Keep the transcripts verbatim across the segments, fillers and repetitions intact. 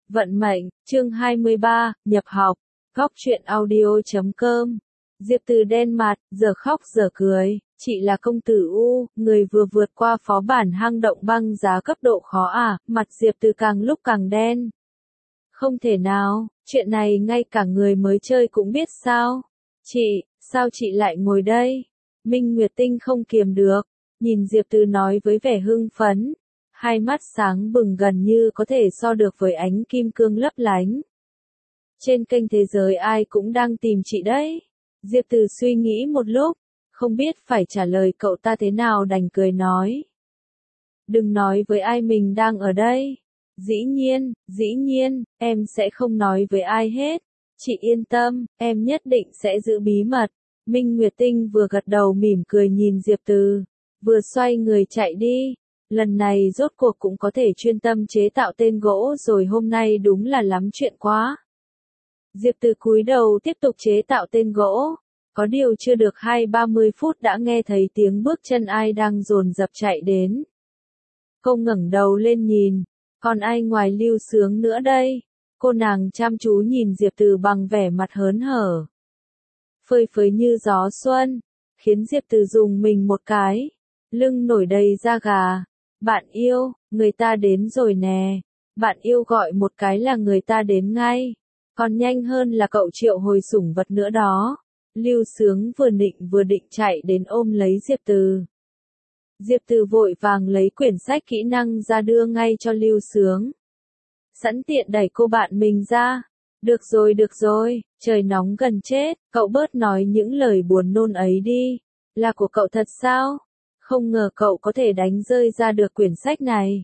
Vận mệnh, chương hai mươi ba, nhập học, góc truyện audio chấm com. Diệp Từ đen mặt, giờ khóc giờ cười, chị là công tử U, người vừa vượt qua phó bản hang động băng giá cấp độ khó à, mặt Diệp Từ càng lúc càng đen. Không thể nào, chuyện này ngay cả người mới chơi cũng biết sao. Chị, sao chị lại ngồi đây? Minh Nguyệt Tinh không kiềm được, nhìn Diệp Từ nói với vẻ hưng phấn. Hai mắt sáng bừng gần như có thể so được với ánh kim cương lấp lánh. Trên kênh thế giới ai cũng đang tìm chị đấy. Diệp Từ suy nghĩ một lúc, không biết phải trả lời cậu ta thế nào đành cười nói. Đừng nói với ai mình đang ở đây. Dĩ nhiên, dĩ nhiên, em sẽ không nói với ai hết. Chị yên tâm, em nhất định sẽ giữ bí mật. Minh Nguyệt Tinh vừa gật đầu mỉm cười nhìn Diệp Từ, vừa xoay người chạy đi. Lần này rốt cuộc cũng có thể chuyên tâm chế tạo tên gỗ rồi, hôm nay đúng là lắm chuyện quá. Diệp Từ cúi đầu tiếp tục chế tạo tên gỗ. Có điều chưa được hai ba mươi phút đã nghe thấy tiếng bước chân ai đang dồn dập chạy đến. Cô ngẩng đầu lên nhìn, còn ai ngoài Lưu Sướng nữa đây? Cô nàng chăm chú nhìn Diệp Từ bằng vẻ mặt hớn hở. Phơi phới như gió xuân, khiến Diệp Từ dùng mình một cái, lưng nổi đầy da gà. Bạn yêu, người ta đến rồi nè. Bạn yêu gọi một cái là người ta đến ngay. Còn nhanh hơn là cậu triệu hồi sủng vật nữa đó. Lưu Sướng vừa định vừa định chạy đến ôm lấy Diệp Từ. Diệp Từ vội vàng lấy quyển sách kỹ năng ra đưa ngay cho Lưu Sướng. Sẵn tiện đẩy cô bạn mình ra. Được rồi được rồi, trời nóng gần chết, cậu bớt nói những lời buồn nôn ấy đi. Là của cậu thật sao? Không ngờ cậu có thể đánh rơi ra được quyển sách này.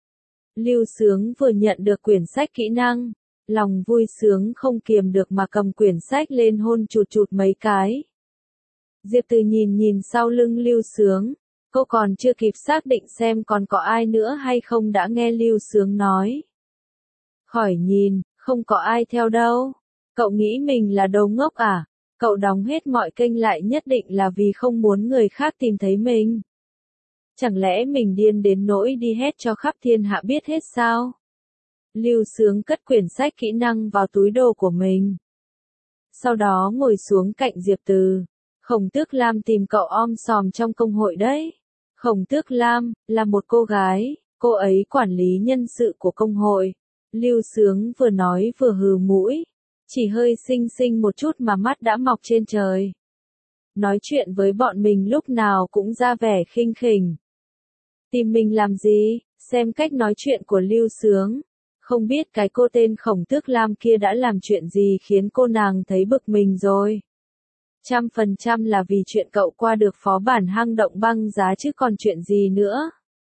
Lưu Sướng vừa nhận được quyển sách kỹ năng, lòng vui sướng không kiềm được mà cầm quyển sách lên hôn chụt chụt mấy cái. Diệp Từ nhìn nhìn sau lưng Lưu Sướng, cô còn chưa kịp xác định xem còn có ai nữa hay không đã nghe Lưu Sướng nói. Khỏi nhìn, không có ai theo đâu. Cậu nghĩ mình là đồ ngốc à? Cậu đóng hết mọi kênh lại nhất định là vì không muốn người khác tìm thấy mình. Chẳng lẽ mình điên đến nỗi đi hét cho khắp thiên hạ biết hết sao? Lưu Sướng cất quyển sách kỹ năng vào túi đồ của mình. Sau đó ngồi xuống cạnh Diệp Từ. Khổng Tước Lam tìm cậu om sòm trong công hội đấy. Khổng Tước Lam là một cô gái, cô ấy quản lý nhân sự của công hội. Lưu Sướng vừa nói vừa hừ mũi. Chỉ hơi xinh xinh một chút mà mắt đã mọc trên trời. Nói chuyện với bọn mình lúc nào cũng ra vẻ khinh khỉnh. Tìm mình làm gì? Xem cách nói chuyện của Lưu Sướng. Không biết cái cô tên Khổng Tước Lam kia đã làm chuyện gì khiến cô nàng thấy bực mình rồi. Trăm phần trăm là vì chuyện cậu qua được phó bản hang động băng giá chứ còn chuyện gì nữa.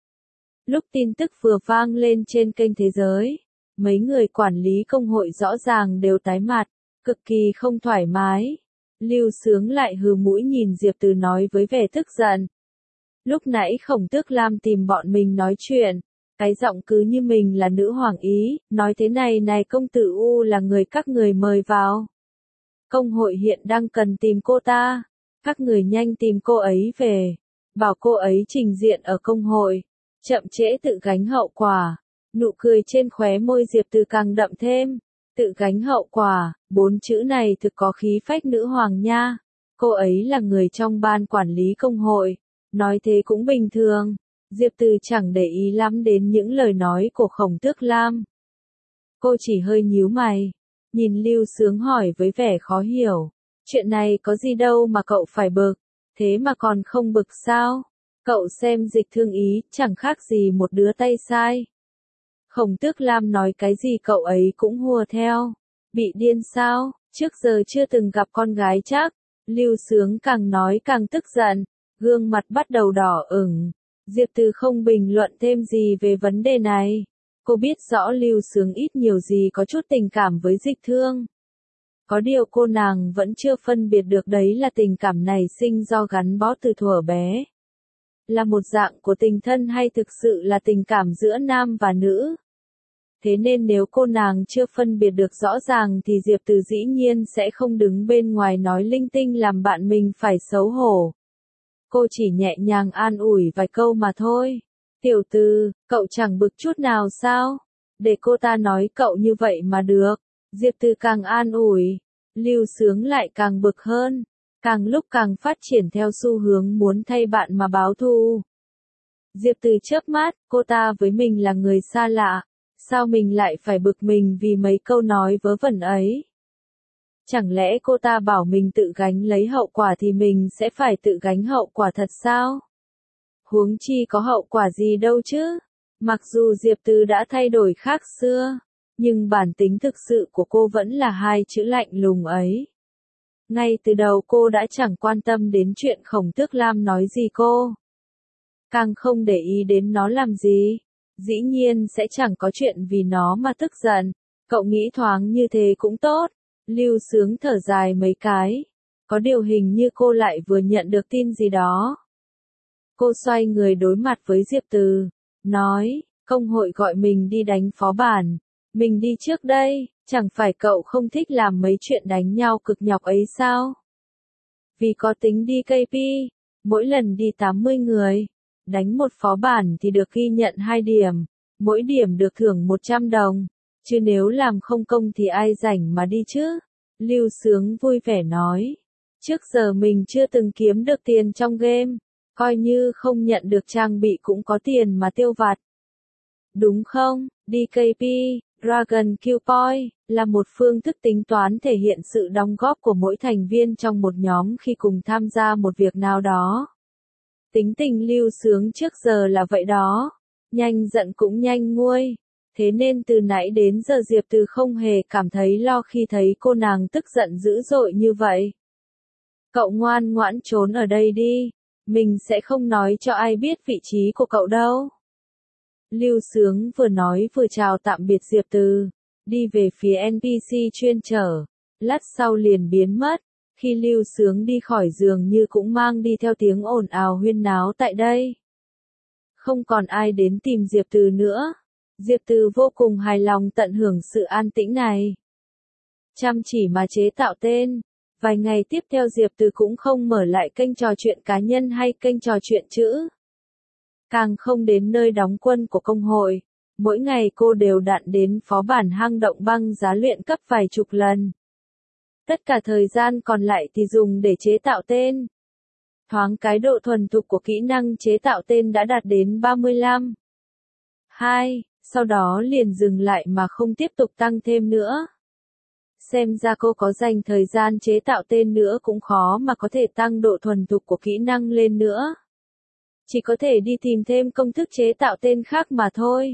Lúc tin tức vừa vang lên trên kênh thế giới, mấy người quản lý công hội rõ ràng đều tái mặt, cực kỳ không thoải mái. Lưu Sướng lại hừ mũi nhìn Diệp Từ nói với vẻ tức giận. Lúc nãy Khổng Tước Lam tìm bọn mình nói chuyện, cái giọng cứ như mình là nữ hoàng ý, nói thế này này công tử U là người các người mời vào. Công hội hiện đang cần tìm cô ta, các người nhanh tìm cô ấy về, bảo cô ấy trình diện ở công hội, chậm trễ tự gánh hậu quả. Nụ cười trên khóe môi Diệp Từ càng đậm thêm, tự gánh hậu quả, bốn chữ này thực có khí phách nữ hoàng nha. Cô ấy là người trong ban quản lý công hội, nói thế cũng bình thường. Diệp Từ chẳng để ý lắm đến những lời nói của Khổng Tước Lam. Cô chỉ hơi nhíu mày, nhìn Lưu Sướng hỏi với vẻ khó hiểu. Chuyện này có gì đâu mà cậu phải bực, thế mà còn không bực sao? Cậu xem Dịch Thương Ý, chẳng khác gì một đứa tay sai. Khổng Tước Lam nói cái gì cậu ấy cũng hùa theo. Bị điên sao, trước giờ chưa từng gặp con gái chắc. Lưu Sướng càng nói càng tức giận, gương mặt bắt đầu đỏ ửng. Diệp Từ không bình luận thêm gì về vấn đề này. Cô biết rõ Lưu Sướng ít nhiều gì có chút tình cảm với Dịch Thương. Có điều cô nàng vẫn chưa phân biệt được đấy là tình cảm này sinh do gắn bó từ thuở bé. Là một dạng của tình thân hay thực sự là tình cảm giữa nam và nữ. Thế nên nếu cô nàng chưa phân biệt được rõ ràng thì Diệp Từ dĩ nhiên sẽ không đứng bên ngoài nói linh tinh làm bạn mình phải xấu hổ. Cô chỉ nhẹ nhàng an ủi vài câu mà thôi. Tiểu Từ, cậu chẳng bực chút nào sao? để cô ta nói cậu như vậy mà được. Diệp Từ càng an ủi, Lưu Sướng lại càng bực hơn, càng lúc càng phát triển theo xu hướng muốn thay bạn mà báo thù. Diệp Từ chớp mắt, cô ta với mình là người xa lạ, sao mình lại phải bực mình vì mấy câu nói vớ vẩn ấy? Chẳng lẽ cô ta bảo mình tự gánh lấy hậu quả thì mình sẽ phải tự gánh hậu quả thật sao? Huống chi có hậu quả gì đâu chứ? Mặc dù Diệp Từ đã thay đổi khác xưa, nhưng bản tính thực sự của cô vẫn là hai chữ lạnh lùng ấy. Ngay từ đầu cô đã chẳng quan tâm đến chuyện Khổng Tước Lam nói gì cô. Càng không để ý đến nó làm gì. Dĩ nhiên sẽ chẳng có chuyện vì nó mà tức giận. Cậu nghĩ thoáng như thế cũng tốt. Lưu Sướng thở dài mấy cái. Có điều hình như cô lại vừa nhận được tin gì đó. Cô xoay người đối mặt với Diệp Từ, nói, công hội gọi mình đi đánh phó bản. Mình đi trước đây, chẳng phải cậu không thích làm mấy chuyện đánh nhau cực nhọc ấy sao? Vì có tính đi ca pê, mỗi lần đi tám mươi người, đánh một phó bản thì được ghi nhận hai điểm, mỗi điểm được thưởng một trăm đồng, chứ nếu làm không công thì ai rảnh mà đi chứ? Lưu Sướng vui vẻ nói, trước giờ mình chưa từng kiếm được tiền trong game, coi như không nhận được trang bị cũng có tiền mà tiêu vặt. Đúng không? đê ca pê, Dragon Kill Point, là một phương thức tính toán thể hiện sự đóng góp của mỗi thành viên trong một nhóm khi cùng tham gia một việc nào đó. Tính tình Lưu Sướng trước giờ là vậy đó, nhanh giận cũng nhanh nguôi, thế nên từ nãy đến giờ Diệp Từ không hề cảm thấy lo khi thấy cô nàng tức giận dữ dội như vậy. Cậu ngoan ngoãn trốn ở đây đi, mình sẽ không nói cho ai biết vị trí của cậu đâu. Lưu Sướng vừa nói vừa chào tạm biệt Diệp Từ, đi về phía en pê xê chuyên chở, lát sau liền biến mất, khi Lưu Sướng đi khỏi giường như cũng mang đi theo tiếng ồn ào huyên náo tại đây. Không còn ai đến tìm Diệp Từ nữa, Diệp Từ vô cùng hài lòng tận hưởng sự an tĩnh này. Chăm chỉ mà chế tạo tên, vài ngày tiếp theo Diệp Từ cũng không mở lại kênh trò chuyện cá nhân hay kênh trò chuyện chữ. Càng không đến nơi đóng quân của công hội, mỗi ngày cô đều đặn đến phó bản hang động băng giá luyện cấp vài chục lần. Tất cả thời gian còn lại thì dùng để chế tạo tên. Thoáng cái độ thuần thục của kỹ năng chế tạo tên đã đạt đến ba mươi lăm. hai, sau đó liền dừng lại mà không tiếp tục tăng thêm nữa. Xem ra cô có dành thời gian chế tạo tên nữa cũng khó mà có thể tăng độ thuần thục của kỹ năng lên nữa. Chỉ có thể đi tìm thêm công thức chế tạo tên khác mà thôi.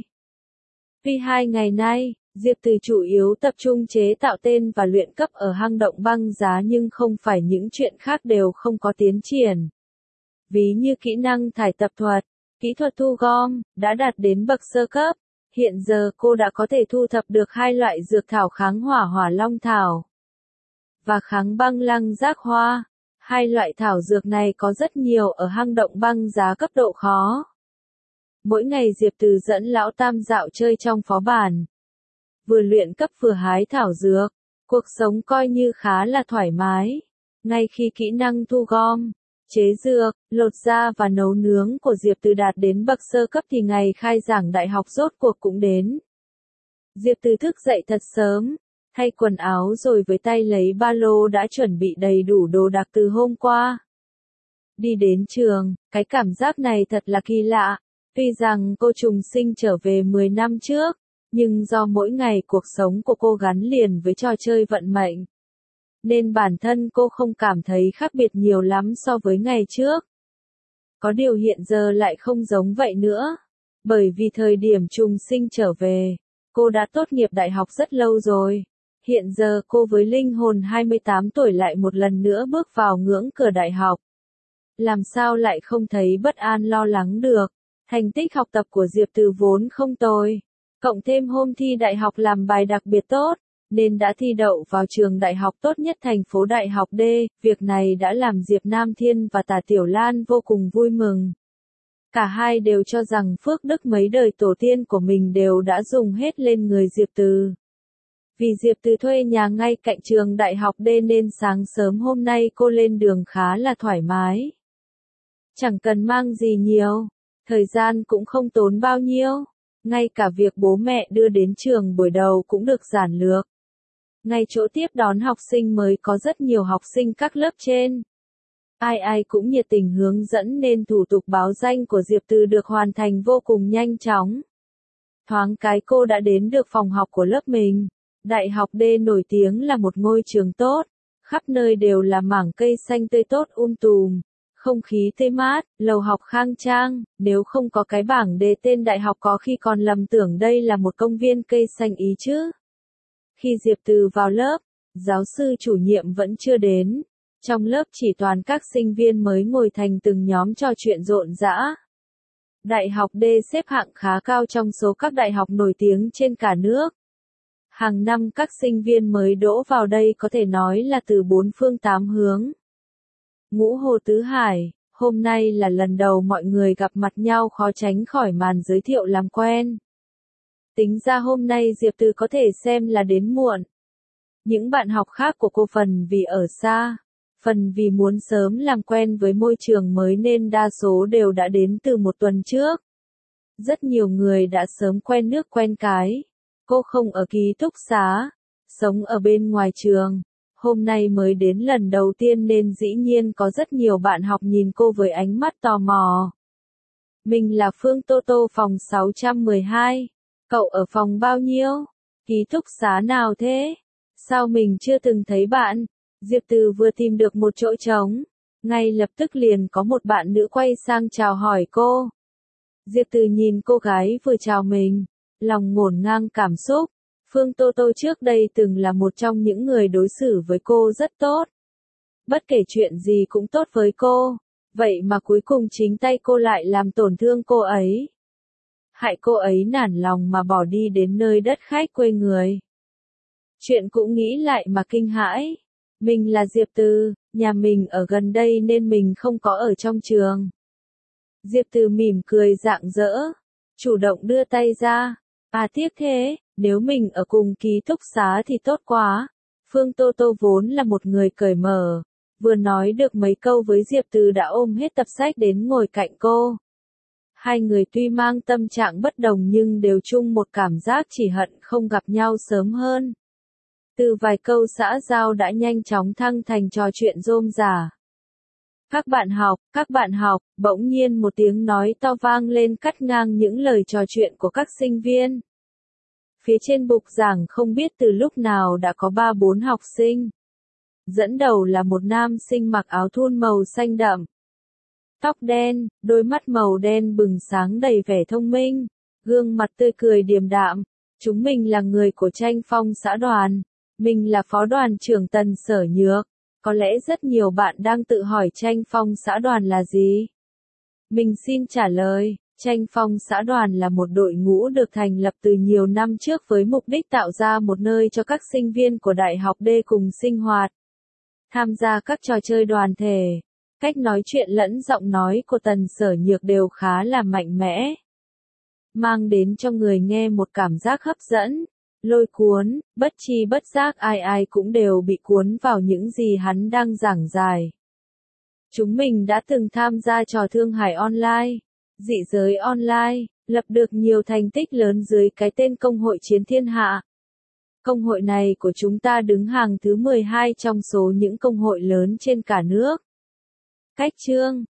Vì hai ngày nay, Diệp Từ chủ yếu tập trung chế tạo tên và luyện cấp ở hang động băng giá nhưng không phải những chuyện khác đều không có tiến triển. Ví như kỹ năng thải tập thuật, kỹ thuật thu gom, đã đạt đến bậc sơ cấp. Hiện giờ cô đã có thể thu thập được hai loại dược thảo kháng hỏa hỏa long thảo và kháng băng lăng giác hoa. Hai loại thảo dược này có rất nhiều ở hang động băng giá cấp độ khó. Mỗi ngày Diệp Từ dẫn lão tam dạo chơi trong phó bản. Vừa luyện cấp vừa hái thảo dược, cuộc sống coi như khá là thoải mái. Ngay khi kỹ năng thu gom, chế dược, lột da và nấu nướng của Diệp Từ đạt đến bậc sơ cấp thì ngày khai giảng đại học rốt cuộc cũng đến. Diệp Từ thức dậy thật sớm, thay quần áo rồi với tay lấy ba lô đã chuẩn bị đầy đủ đồ đạc từ hôm qua. Đi đến trường, cái cảm giác này thật là kỳ lạ, tuy rằng cô trùng sinh trở về mười năm trước, nhưng do mỗi ngày cuộc sống của cô gắn liền với trò chơi vận mệnh, nên bản thân cô không cảm thấy khác biệt nhiều lắm so với ngày trước. Có điều hiện giờ lại không giống vậy nữa, bởi vì thời điểm trùng sinh trở về, cô đã tốt nghiệp đại học rất lâu rồi. Hiện giờ cô với linh hồn hai mươi tám tuổi lại một lần nữa bước vào ngưỡng cửa đại học. Làm sao lại không thấy bất an lo lắng được, thành tích học tập của Diệp Từ vốn không tồi. Cộng thêm hôm thi đại học làm bài đặc biệt tốt, nên đã thi đậu vào trường đại học tốt nhất thành phố Đại học D, việc này đã làm Diệp Nam Thiên và Tả Tiểu Lan vô cùng vui mừng. Cả hai đều cho rằng phước đức mấy đời tổ tiên của mình đều đã dùng hết lên người Diệp Từ. Vì Diệp Từ thuê nhà ngay cạnh trường đại học D nên sáng sớm hôm nay cô lên đường khá là thoải mái. Chẳng cần mang gì nhiều, thời gian cũng không tốn bao nhiêu. Ngay cả việc bố mẹ đưa đến trường buổi đầu cũng được giản lược. Ngay chỗ tiếp đón học sinh mới có rất nhiều học sinh các lớp trên. Ai ai cũng nhiệt tình hướng dẫn nên thủ tục báo danh của Diệp Từ được hoàn thành vô cùng nhanh chóng. Thoáng cái cô đã đến được phòng học của lớp mình. Đại học D nổi tiếng là một ngôi trường tốt, khắp nơi đều là mảng cây xanh tươi tốt um tùm, không khí tươi mát, lầu học khang trang, nếu không có cái bảng đề tên đại học có khi còn lầm tưởng đây là một công viên cây xanh ý chứ. Khi Diệp Từ vào lớp, giáo sư chủ nhiệm vẫn chưa đến. Trong lớp chỉ toàn các sinh viên mới ngồi thành từng nhóm trò chuyện rộn rã. Đại học D xếp hạng khá cao trong số các đại học nổi tiếng trên cả nước. Hàng năm các sinh viên mới đỗ vào đây có thể nói là từ bốn phương tám hướng. Ngũ Hồ Tứ Hải, hôm nay là lần đầu mọi người gặp mặt nhau khó tránh khỏi màn giới thiệu làm quen. Tính ra hôm nay Diệp Từ có thể xem là đến muộn. Những bạn học khác của cô phần vì ở xa, phần vì muốn sớm làm quen với môi trường mới nên đa số đều đã đến từ một tuần trước. Rất nhiều người đã sớm quen nước quen cái. Cô không ở ký túc xá, sống ở bên ngoài trường. Hôm nay mới đến lần đầu tiên nên dĩ nhiên có rất nhiều bạn học nhìn cô với ánh mắt tò mò. Mình là Phương Tô Tô phòng sáu trăm mười hai. Cậu ở phòng bao nhiêu? Ký túc xá nào thế? Sao mình chưa từng thấy bạn? Diệp Từ vừa tìm được một chỗ trống. Ngay lập tức liền có một bạn nữ quay sang chào hỏi cô. Diệp Từ nhìn cô gái vừa chào mình, lòng ngổn ngang cảm xúc. Phương Tô Tô trước đây từng là một trong những người đối xử với cô rất tốt. Bất kể chuyện gì cũng tốt với cô. Vậy mà cuối cùng chính tay cô lại làm tổn thương cô ấy. Hại cô ấy nản lòng mà bỏ đi đến nơi đất khách quê người. Chuyện cũng nghĩ lại mà kinh hãi. Mình là Diệp Từ, nhà mình ở gần đây nên mình không có ở trong trường. Diệp Từ mỉm cười rạng rỡ, chủ động đưa tay ra. À tiếc thế, nếu mình ở cùng ký túc xá thì tốt quá. Phương Tô Tô vốn là một người cởi mở, vừa nói được mấy câu với Diệp Từ đã ôm hết tập sách đến ngồi cạnh cô. Hai người tuy mang tâm trạng bất đồng nhưng đều chung một cảm giác chỉ hận không gặp nhau sớm hơn. Từ vài câu xã giao đã nhanh chóng thăng thành trò chuyện rôm rả. Các bạn học, các bạn học, bỗng nhiên một tiếng nói to vang lên cắt ngang những lời trò chuyện của các sinh viên. Phía trên bục giảng không biết từ lúc nào đã có ba bốn học sinh. Dẫn đầu là một nam sinh mặc áo thun màu xanh đậm. Tóc đen, đôi mắt màu đen bừng sáng đầy vẻ thông minh, gương mặt tươi cười điềm đạm. Chúng mình là người của Tranh Phong xã đoàn. Mình là phó đoàn trưởng Tần Sở Nhược. Có lẽ rất nhiều bạn đang tự hỏi Tranh Phong xã đoàn là gì? Mình xin trả lời, Tranh Phong xã đoàn là một đội ngũ được thành lập từ nhiều năm trước với mục đích tạo ra một nơi cho các sinh viên của Đại học D cùng sinh hoạt, tham gia các trò chơi đoàn thể. Cách nói chuyện lẫn giọng nói của Tần Sở Nhược đều khá là mạnh mẽ, mang đến cho người nghe một cảm giác hấp dẫn, lôi cuốn, bất chi bất giác ai ai cũng đều bị cuốn vào những gì hắn đang giảng giải. Chúng mình đã từng tham gia trò Thương Hải Online, Dị Giới Online, lập được nhiều thành tích lớn dưới cái tên Công hội Chiến Thiên Hạ. Công hội này của chúng ta đứng hàng thứ mười hai trong số những công hội lớn trên cả nước. Cách chương